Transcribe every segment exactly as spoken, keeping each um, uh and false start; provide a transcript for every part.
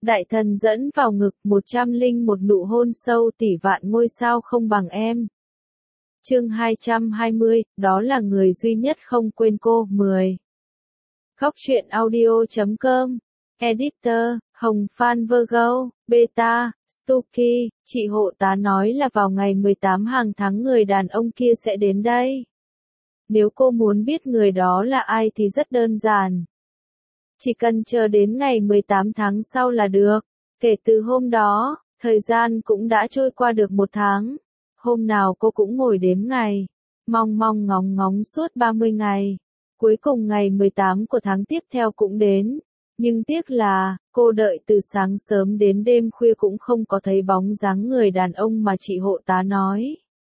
Đại thần dẫn vào ngực, một trăm linh một nụ hôn sâu tỷ vạn ngôi sao không bằng em. Chương hai trăm hai mươi, đó là người duy nhất không quên cô. mười. Khóc chuyện audio chấm com. Editor, Hồng Phan Virgo, Beta, Stucky, chị hộ tá nói là vào ngày mười tám hàng tháng người đàn ông kia sẽ đến đây. Nếu cô muốn biết người đó là ai thì rất đơn giản. Chỉ cần chờ đến ngày mười tám tháng sau là được. Kể từ hôm đó, thời gian cũng đã trôi qua được một tháng. Hôm nào cô cũng ngồi đếm ngày, mong mong ngóng ngóng suốt ba mươi ngày. Cuối cùng ngày mười tám của tháng tiếp theo cũng đến. Nhưng tiếc là, cô đợi từ sáng sớm đến đêm khuya cũng không có thấy bóng dáng người đàn ông mà chị hộ tá nói.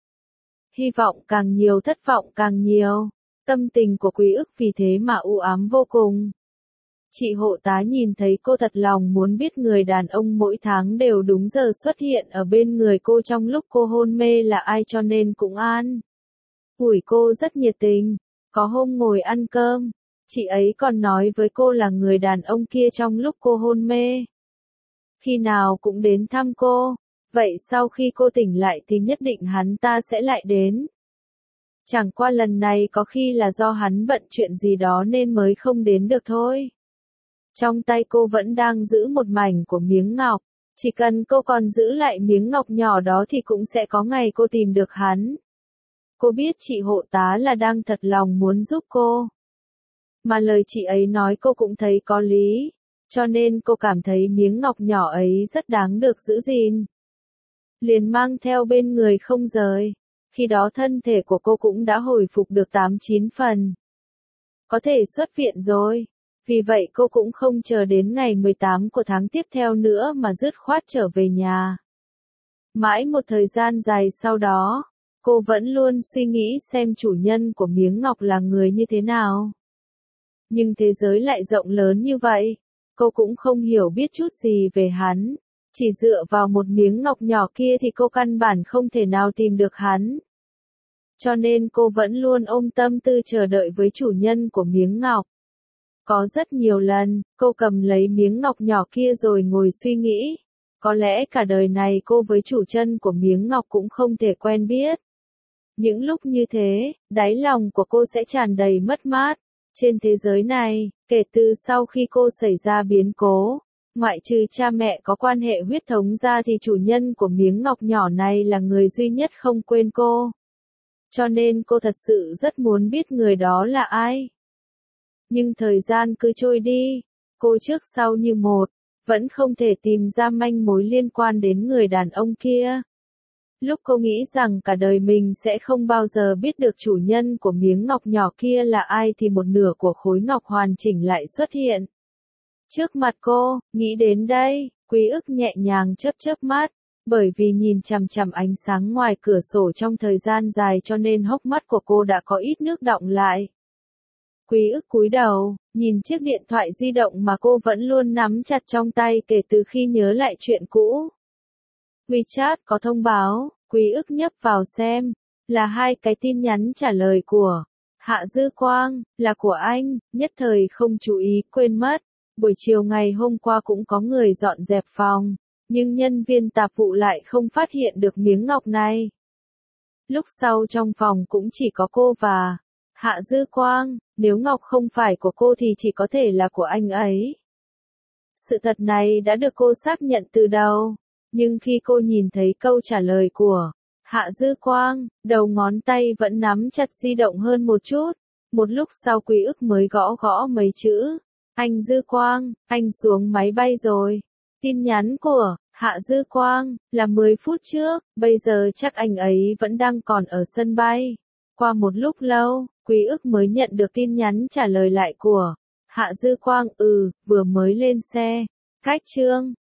Hy vọng càng nhiều thất vọng càng nhiều. Tâm tình của Quý Ức vì thế mà u ám vô cùng. Chị hộ tá nhìn thấy cô thật lòng muốn biết người đàn ông mỗi tháng đều đúng giờ xuất hiện ở bên người cô trong lúc cô hôn mê là ai, cho nên cũng an ủi cô rất nhiệt tình. Có hôm ngồi ăn cơm, chị ấy còn nói với cô là người đàn ông kia trong lúc cô hôn mê khi nào cũng đến thăm cô, vậy sau khi cô tỉnh lại thì nhất định hắn ta sẽ lại đến. Chẳng qua lần này có khi là do hắn bận chuyện gì đó nên mới không đến được thôi. Trong tay cô vẫn đang giữ một mảnh của miếng ngọc, chỉ cần cô còn giữ lại miếng ngọc nhỏ đó thì cũng sẽ có ngày cô tìm được hắn. Cô biết chị hộ tá là đang thật lòng muốn giúp cô. Mà lời chị ấy nói cô cũng thấy có lý, cho nên cô cảm thấy miếng ngọc nhỏ ấy rất đáng được giữ gìn. Liền mang theo bên người không rời. Khi đó thân thể của cô cũng đã hồi phục được tám chín phần. Có thể xuất viện rồi. Vì vậy cô cũng không chờ đến ngày mười tám của tháng tiếp theo nữa mà dứt khoát trở về nhà. Mãi một thời gian dài sau đó, cô vẫn luôn suy nghĩ xem chủ nhân của miếng ngọc là người như thế nào. Nhưng thế giới lại rộng lớn như vậy, cô cũng không hiểu biết chút gì về hắn. Chỉ dựa vào một miếng ngọc nhỏ kia thì cô căn bản không thể nào tìm được hắn. Cho nên cô vẫn luôn ôm tâm tư chờ đợi với chủ nhân của miếng ngọc. Có rất nhiều lần, cô cầm lấy miếng ngọc nhỏ kia rồi ngồi suy nghĩ. Có lẽ cả đời này cô với chủ nhân của miếng ngọc cũng không thể quen biết. Những lúc như thế, đáy lòng của cô sẽ tràn đầy mất mát. Trên thế giới này, kể từ sau khi cô xảy ra biến cố, ngoại trừ cha mẹ có quan hệ huyết thống ra thì chủ nhân của miếng ngọc nhỏ này là người duy nhất không quên cô. Cho nên cô thật sự rất muốn biết người đó là ai. Nhưng thời gian cứ trôi đi, cô trước sau như một, vẫn không thể tìm ra manh mối liên quan đến người đàn ông kia. Lúc cô nghĩ rằng cả đời mình sẽ không bao giờ biết được chủ nhân của miếng ngọc nhỏ kia là ai thì một nửa của khối ngọc hoàn chỉnh lại xuất hiện. Trước mặt cô, nghĩ đến đây, Quý Ức nhẹ nhàng chớp chớp mắt, bởi vì nhìn chằm chằm ánh sáng ngoài cửa sổ trong thời gian dài cho nên hốc mắt của cô đã có ít nước đọng lại. Quý Ức cúi đầu, nhìn chiếc điện thoại di động mà cô vẫn luôn nắm chặt trong tay kể từ khi nhớ lại chuyện cũ. WeChat có thông báo, Quý Ức nhấp vào xem, là hai cái tin nhắn trả lời của Hạ Dư Quang, là của anh, nhất thời không chú ý, quên mất. Buổi chiều ngày hôm qua cũng có người dọn dẹp phòng, nhưng nhân viên tạp vụ lại không phát hiện được miếng ngọc này. Lúc sau trong phòng cũng chỉ có cô và Hạ Dư Quang, nếu ngọc không phải của cô thì chỉ có thể là của anh ấy. Sự thật này đã được cô xác nhận từ đầu, nhưng khi cô nhìn thấy câu trả lời của Hạ Dư Quang, đầu ngón tay vẫn nắm chặt di động hơn một chút. Một lúc sau Quý Ức mới gõ gõ mấy chữ. Anh Dư Quang, anh xuống máy bay rồi. Tin nhắn của Hạ Dư Quang là mười phút trước, bây giờ chắc anh ấy vẫn đang còn ở sân bay. Qua một lúc lâu, Quý Ức mới nhận được tin nhắn trả lời lại của Hạ Dư Quang, ừ, vừa mới lên xe. Cách chương